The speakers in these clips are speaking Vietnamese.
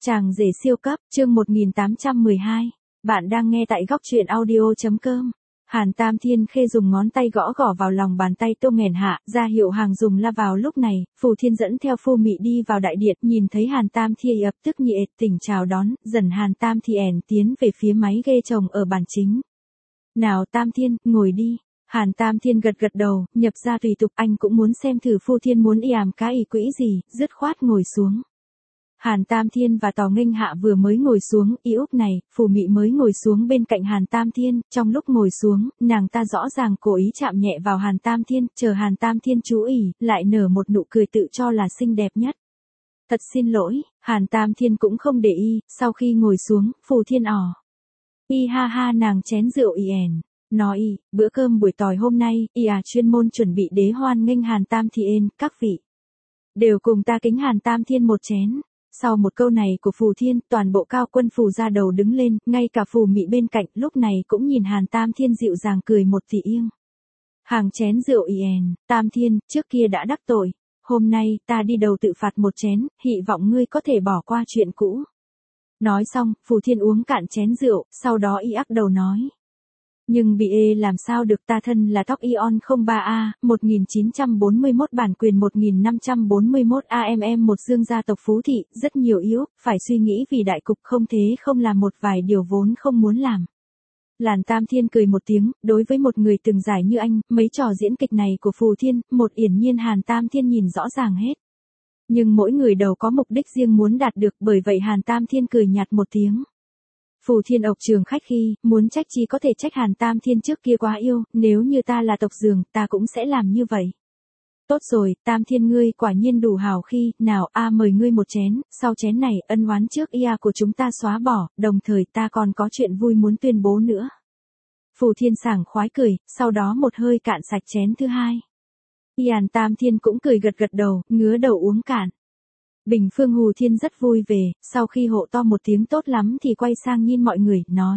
Chàng rể siêu cấp, chương 1812. Bạn đang nghe tại góc truyện audio.com. Hàn Tam Thiên Khê dùng ngón tay gõ gõ vào lòng bàn tay Tô Nghèn Hạ, ra hiệu hàng dùng la vào. Lúc này, Phù Thiên dẫn theo Phu Mị đi vào đại điện, nhìn thấy Hàn Tam Thiên ập tức nhiệt tình chào đón, dần Hàn Tam Thiên tiến về phía máy ghe chồng ở bàn chính. Nào Tam Thiên, ngồi đi. Hàn Tam Thiên gật gật đầu, nhập ra tùy tục, anh cũng muốn xem thử Phu Thiên muốn yàm cá ỷ quỹ gì, dứt khoát ngồi xuống. Hàn Tam Thiên và Tào Nghênh Hạ vừa mới ngồi xuống, y úc này, Phù Mị mới ngồi xuống bên cạnh Hàn Tam Thiên, trong lúc ngồi xuống, nàng ta rõ ràng cố ý chạm nhẹ vào Hàn Tam Thiên, chờ Hàn Tam Thiên chú ý, lại nở một nụ cười tự cho là xinh đẹp nhất. Thật xin lỗi, Hàn Tam Thiên cũng không để ý, sau khi ngồi xuống, Phù Thiên y ha ha nàng chén rượu nói bữa cơm buổi tối hôm nay, chuyên môn chuẩn bị đế hoan nghênh Hàn Tam Thiên, các vị đều cùng ta kính Hàn Tam Thiên một chén. Sau một câu này của Phù Thiên, toàn bộ cao quân Phù ra đầu đứng lên, ngay cả Phù Mị bên cạnh, lúc này cũng nhìn Hàn Tam Thiên dịu dàng cười một tỷ yên. Hàng chén rượu Tam Thiên, trước kia đã đắc tội, hôm nay, ta đi đầu tự phạt một chén, hy vọng ngươi có thể bỏ qua chuyện cũ. Nói xong, Phù Thiên uống cạn chén rượu, sau đó ắc đầu nói. Nhưng bị làm sao được, ta thân là tóc Ion 03A, 1941 bản quyền 1541 AMM một dương gia tộc Phú Thị, rất nhiều yếu, phải suy nghĩ vì đại cục, không thế không làm một vài điều vốn không muốn làm. Hàn Tam Thiên cười một tiếng, đối với một người từng giải như anh, mấy trò diễn kịch này của Phù Thiên, một yển nhiên Hàn Tam Thiên nhìn rõ ràng hết. Nhưng mỗi người đều có mục đích riêng muốn đạt được, bởi vậy Hàn Tam Thiên cười nhạt một tiếng. Phù Thiên ộc trường khách khi, muốn trách chi có thể trách Hàn Tam Thiên trước kia quá yêu, nếu như ta là tộc Dường, ta cũng sẽ làm như vậy. Tốt rồi, Tam Thiên ngươi quả nhiên đủ hào khi, nào mời ngươi một chén, sau chén này, ân oán trước của chúng ta xóa bỏ, đồng thời ta còn có chuyện vui muốn tuyên bố nữa. Phù Thiên sảng khoái cười, sau đó một hơi cạn sạch chén thứ hai. Hàn Tam Thiên cũng cười gật gật đầu, ngứa đầu uống cạn. Bình Phương Hù Thiên rất vui về, sau khi hộ to một tiếng tốt lắm thì quay sang nhìn mọi người, nói.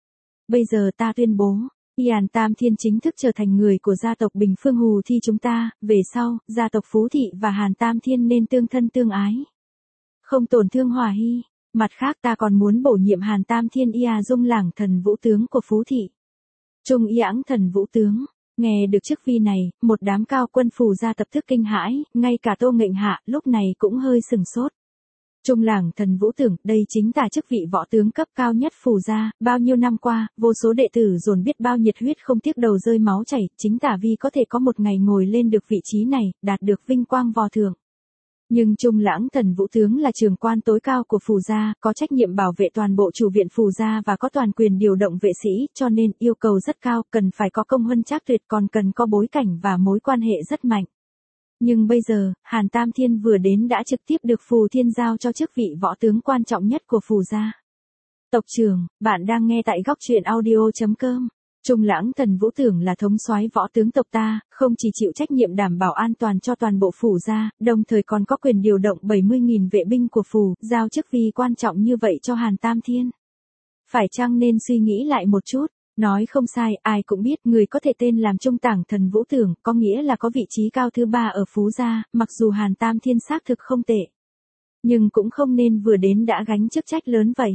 Bây giờ ta tuyên bố, Hàn Tam Thiên chính thức trở thành người của gia tộc Bình Phương Hù Thi chúng ta, về sau, gia tộc Phú Thị và Hàn Tam Thiên nên tương thân tương ái. Không tổn thương hòa hy, mặt khác ta còn muốn bổ nhiệm Hàn Tam Thiên dung lảng thần vũ tướng của Phú Thị. Trung ẵng thần vũ tướng. Nghe được chức vi này, một đám cao quân Phù ra tập thức kinh hãi, ngay cả Tô Nghênh Hạ lúc này cũng hơi sừng sốt. Trung lảng thần vũ tưởng, đây chính là chức vị võ tướng cấp cao nhất Phù ra, bao nhiêu năm qua, vô số đệ tử dồn biết bao nhiệt huyết không tiếc đầu rơi máu chảy, chính tả vi có thể có một ngày ngồi lên được vị trí này, đạt được vinh quang vò thượng. Nhưng Trung lãng thần vũ tướng là trường quan tối cao của Phù gia, có trách nhiệm bảo vệ toàn bộ chủ viện Phù gia và có toàn quyền điều động vệ sĩ, cho nên yêu cầu rất cao, cần phải có công huân trác tuyệt, còn cần có bối cảnh và mối quan hệ rất mạnh. Nhưng bây giờ, Hàn Tam Thiên vừa đến đã trực tiếp được Phù Thiên giao cho chức vị võ tướng quan trọng nhất của Phù gia. Tộc trưởng, bạn đang nghe tại góc truyện audio.com. Trung lãng thần vũ tưởng là thống soái võ tướng tộc ta, không chỉ chịu trách nhiệm đảm bảo an toàn cho toàn bộ Phù gia, đồng thời còn có quyền điều động 70.000 vệ binh của Phù, giao chức vị quan trọng như vậy cho Hàn Tam Thiên. Phải chăng nên suy nghĩ lại một chút, nói không sai, ai cũng biết người có thể tên làm Trung tảng thần vũ tưởng, có nghĩa là có vị trí cao thứ 3 ở Phú gia, mặc dù Hàn Tam Thiên xác thực không tệ. Nhưng cũng không nên vừa đến đã gánh chức trách lớn vậy.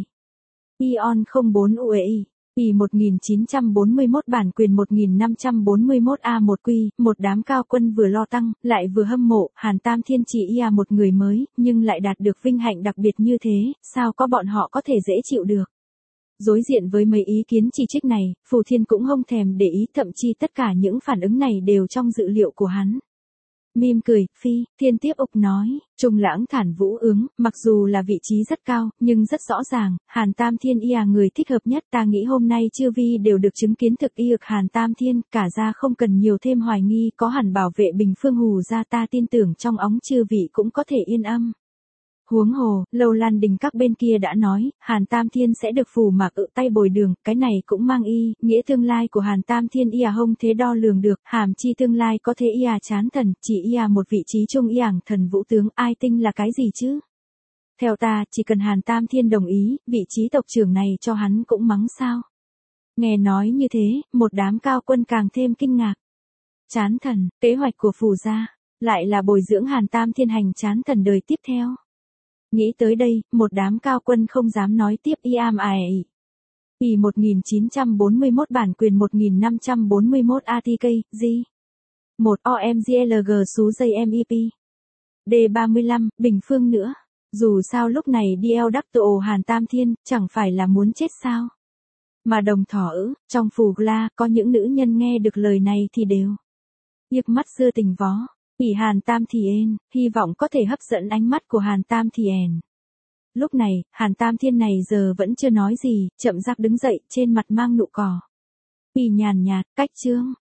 Ion 04 UEI. Kỳ 1941 bản quyền 1541 A1 Quy, một đám cao quân vừa lo tăng, lại vừa hâm mộ, Hàn Tam Thiên chỉ một người mới, nhưng lại đạt được vinh hạnh đặc biệt như thế, sao có bọn họ có thể dễ chịu được. Đối diện với mấy ý kiến chỉ trích này, Phù Thiên cũng không thèm để ý, thậm chí tất cả những phản ứng này đều trong dự liệu của hắn. Mỉm cười, Thiên tiếp ục nói, Trung lãng thản vũ ứng, mặc dù là vị trí rất cao, nhưng rất rõ ràng, Hàn Tam Thiên người thích hợp nhất, ta nghĩ hôm nay chư vi đều được chứng kiến thực ực Hàn Tam Thiên, cả ra không cần nhiều thêm hoài nghi, có hẳn bảo vệ Bình Phương Hù ra, ta tin tưởng trong óng chư vị cũng có thể yên âm. Huống hồ, Lâu Lan Đình các bên kia đã nói, Hàn Tam Thiên sẽ được Phù Mạc tay bồi đường, cái này cũng mang nghĩa tương lai của Hàn Tam Thiên không thế đo lường được, hàm chi tương lai có thể chán thần, chỉ một vị trí trung thần vũ tướng, ai tinh là cái gì chứ? Theo ta, chỉ cần Hàn Tam Thiên đồng ý, vị trí tộc trưởng này cho hắn cũng mắng sao? Nghe nói như thế, một đám cao quân càng thêm kinh ngạc. Chán thần, kế hoạch của Phù gia, lại là bồi dưỡng Hàn Tam Thiên hành chán thần đời tiếp theo. Nghĩ tới đây, một đám cao quân không dám nói tiếp iam ai. Ỉ 1941 bản quyền 1541 ATK, G. 1 OMGLG xú dây MEP. D35, Bình Phương nữa. Dù sao lúc này DL đắc tội Hàn Tam Thiên, chẳng phải là muốn chết sao. Mà đồng thỏ trong phù la, có những nữ nhân nghe được lời này thì đều yếc mắt xưa tình vó. Ỉ Hàn Tam Thiên, hy vọng có thể hấp dẫn ánh mắt của Hàn Tam Thiên. Lúc này, Hàn Tam Thiên này giờ vẫn chưa nói gì, chậm rãi đứng dậy, trên mặt mang nụ cỏ. Ỉ nhàn nhạt, cách chương.